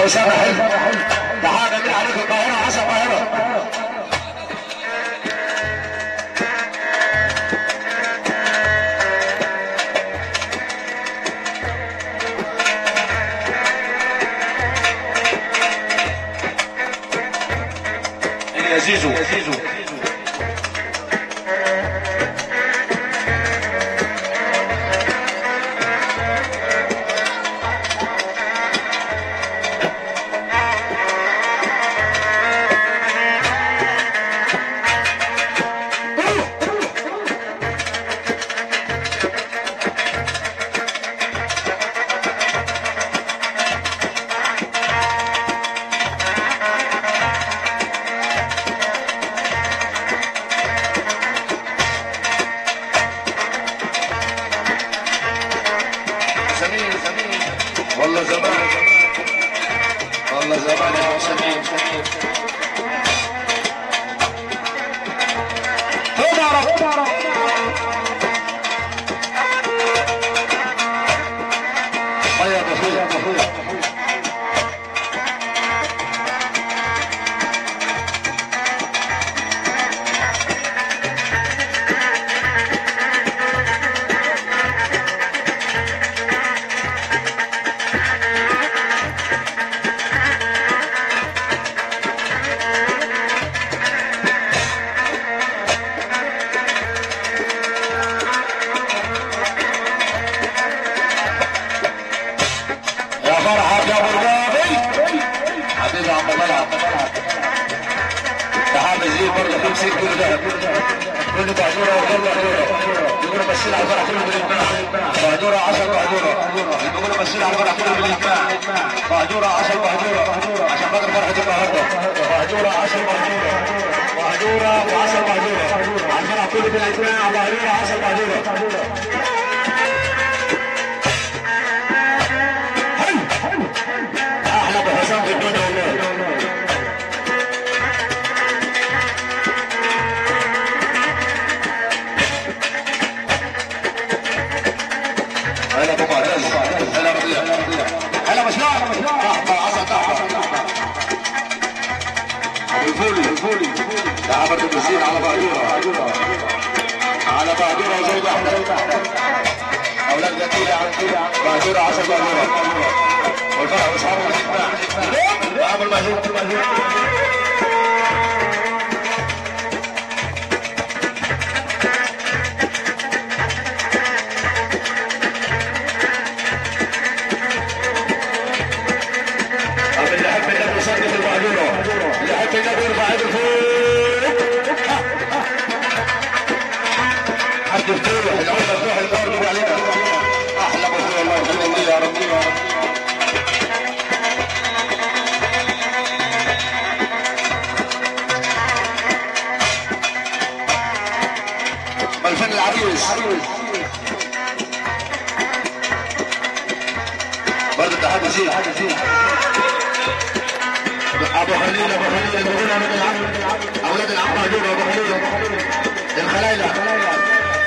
يا اسامه حلو ده حاجه جميله عليك القاهره عسل القاهره. يا زيزو يا زيزو والله زمان والله زمان يا سمين فرحة يا ابو الغابي حبيبي عم طلعت ده حامل زي برضه 50 كيلو ذهب كله بهدوره وكله يقولوا مشينا على الفرح كله بالاجماع بهدوره 10 بهدوره يقولوا مشينا على الفرح كله بالاجماع بهدوره 10 بهدوره عشان خاطر فرحة النهارده بهدوره 10 بهدوره بهدوره و10 بهدوره على الفرح كله بالاجماع بهدوره 10 بهدوره حسام في الدنيا والله هلا ابو معتز هلا ربيع هلا مشروع تحت العصا تحت الفولي تعال برضه بنزين على بهدوره على بهدوره وزي احمد اولاد جديده بهدوره 10 بهدوره والفرح واصحابه الاجتماع وعمل مهزوم اللي يحب النبي يصدق البهدوره اللي يحب النبي يرفع يده فوق حد يفتوح العود مفتوح النار يجي علينا احلى بهدوره الله يخليك يا رب الفن العريس برضه تحدي زين ابو خليل بيقول اولاد العم هدول ابو خليل الخلايله